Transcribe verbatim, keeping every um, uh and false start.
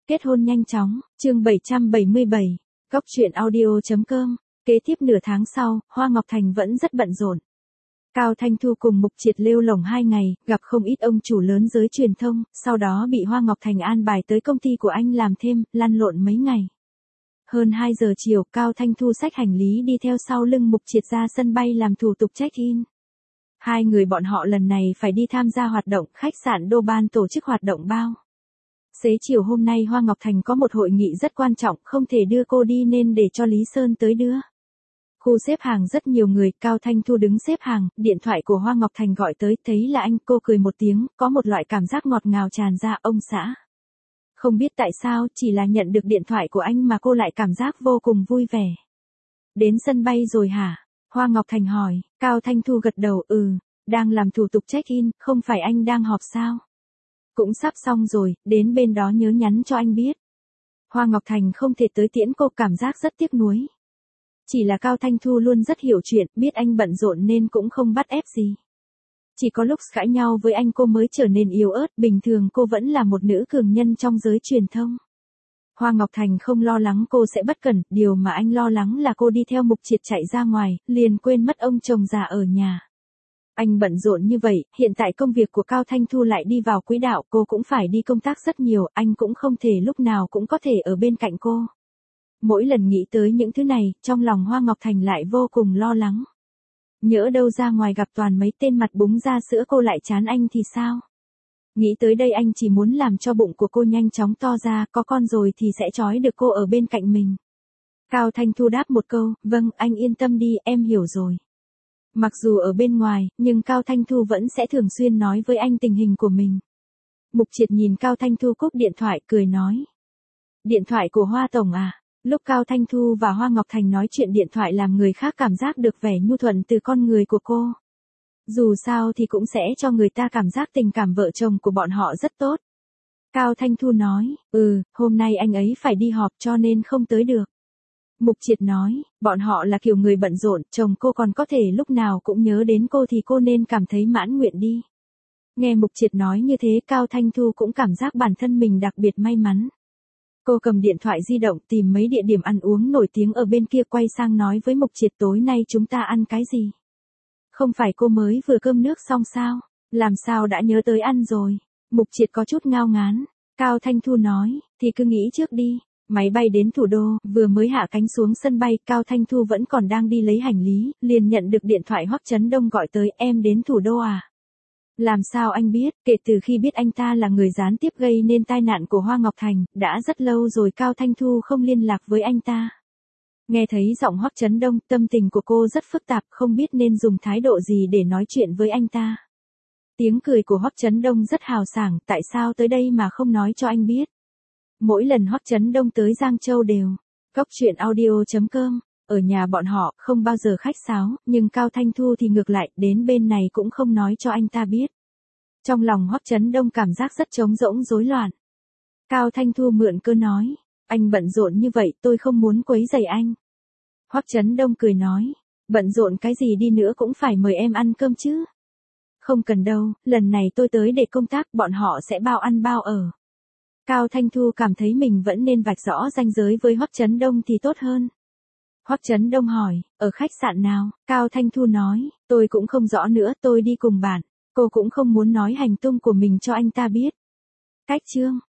Kết hôn nhanh chóng, chương bảy trăm bảy mươi bảy, Góc truyện audio chấm com. Kế tiếp nửa tháng sau, Hoa Ngọc Thành vẫn rất bận rộn. Cao Thanh Thu cùng Mục Triệt lêu lổng hai ngày, gặp không ít ông chủ lớn giới truyền thông, sau đó bị Hoa Ngọc Thành an bài tới công ty của anh làm thêm, lăn lộn mấy ngày. Hơn hai giờ chiều, Cao Thanh Thu xách hành lý đi theo sau lưng Mục Triệt ra sân bay làm thủ tục check-in. Hai người bọn họ lần này phải đi tham gia hoạt động, khách sạn Đô Ban tổ chức hoạt động bao. Xế chiều hôm nay Hoa Ngọc Thành có một hội nghị rất quan trọng, không thể đưa cô đi nên để cho Lý Sơn tới đưa. Khu xếp hàng rất nhiều người, Cao Thanh Thu đứng xếp hàng, điện thoại của Hoa Ngọc Thành gọi tới, thấy là anh, cô cười một tiếng, có một loại cảm giác ngọt ngào tràn ra, ông xã. Không biết tại sao, chỉ là nhận được điện thoại của anh mà cô lại cảm giác vô cùng vui vẻ. Đến sân bay rồi hả? Hoa Ngọc Thành hỏi, Cao Thanh Thu gật đầu, ừ, đang làm thủ tục check-in, không phải anh đang họp sao? Cũng sắp xong rồi, đến bên đó nhớ nhắn cho anh biết. Hoa Ngọc Thành không thể tới tiễn cô, cảm giác rất tiếc nuối. Chỉ là Cao Thanh Thu luôn rất hiểu chuyện, biết anh bận rộn nên cũng không bắt ép gì. Chỉ có lúc cãi nhau với anh cô mới trở nên yếu ớt, bình thường cô vẫn là một nữ cường nhân trong giới truyền thông. Hoa Ngọc Thành không lo lắng cô sẽ bất cẩn, điều mà anh lo lắng là cô đi theo Mục Triệt chạy ra ngoài, liền quên mất ông chồng già ở nhà. Anh bận rộn như vậy, hiện tại công việc của Cao Thanh Thu lại đi vào quỹ đạo, cô cũng phải đi công tác rất nhiều, anh cũng không thể lúc nào cũng có thể ở bên cạnh cô. Mỗi lần nghĩ tới những thứ này, trong lòng Hoa Ngọc Thành lại vô cùng lo lắng. Nhỡ đâu ra ngoài gặp toàn mấy tên mặt búng ra sữa cô lại chán anh thì sao? Nghĩ tới đây anh chỉ muốn làm cho bụng của cô nhanh chóng to ra, có con rồi thì sẽ trói được cô ở bên cạnh mình. Cao Thanh Thu đáp một câu, vâng, anh yên tâm đi, em hiểu rồi. Mặc dù ở bên ngoài, nhưng Cao Thanh Thu vẫn sẽ thường xuyên nói với anh tình hình của mình. Mục Triệt nhìn Cao Thanh Thu cúp điện thoại, cười nói. Điện thoại của Hoa Tổng à? Lúc Cao Thanh Thu và Hoa Ngọc Thành nói chuyện điện thoại làm người khác cảm giác được vẻ nhu thuận từ con người của cô. Dù sao thì cũng sẽ cho người ta cảm giác tình cảm vợ chồng của bọn họ rất tốt. Cao Thanh Thu nói, ừ, hôm nay anh ấy phải đi họp cho nên không tới được. Mục Triệt nói, bọn họ là kiểu người bận rộn, chồng cô còn có thể lúc nào cũng nhớ đến cô thì cô nên cảm thấy mãn nguyện đi. Nghe Mục Triệt nói như thế, Cao Thanh Thu cũng cảm giác bản thân mình đặc biệt may mắn. Cô cầm điện thoại di động tìm mấy địa điểm ăn uống nổi tiếng ở bên kia, quay sang nói với Mục Triệt, tối nay chúng ta ăn cái gì? Không phải cô mới vừa cơm nước xong sao? Làm sao đã nhớ tới ăn rồi? Mục Triệt có chút ngao ngán. Cao Thanh Thu nói, thì cứ nghĩ trước đi. Máy bay đến thủ đô, vừa mới hạ cánh xuống sân bay, Cao Thanh Thu vẫn còn đang đi lấy hành lý, liền nhận được điện thoại Hoắc Chấn Đông gọi tới, em đến thủ đô à? Làm sao anh biết? Kể từ khi biết anh ta là người gián tiếp gây nên tai nạn của Hoa Ngọc Thành, đã rất lâu rồi Cao Thanh Thu không liên lạc với anh ta. Nghe thấy giọng Hoắc Chấn Đông, tâm tình của cô rất phức tạp, không biết nên dùng thái độ gì để nói chuyện với anh ta. Tiếng cười của Hoắc Chấn Đông rất hào sảng, tại sao tới đây mà không nói cho anh biết? Mỗi lần Hoắc Chấn Đông tới Giang Châu đều. Góc truyện audio chấm com. Ở nhà bọn họ, không bao giờ khách sáo, nhưng Cao Thanh Thu thì ngược lại, đến bên này cũng không nói cho anh ta biết. Trong lòng Hoắc Chấn Đông cảm giác rất trống rỗng rối loạn. Cao Thanh Thu mượn cơ nói, anh bận rộn như vậy, tôi không muốn quấy rầy anh. Hoắc Chấn Đông cười nói, bận rộn cái gì đi nữa cũng phải mời em ăn cơm chứ. Không cần đâu, lần này tôi tới để công tác, bọn họ sẽ bao ăn bao ở. Cao Thanh Thu cảm thấy mình vẫn nên vạch rõ ranh giới với Hoắc Chấn Đông thì tốt hơn. Hoắc Chấn Đông hỏi, ở khách sạn nào? Cao Thanh Thu nói, tôi cũng không rõ nữa, tôi đi cùng bạn. Cô cũng không muốn nói hành tung của mình cho anh ta biết. Cách chương.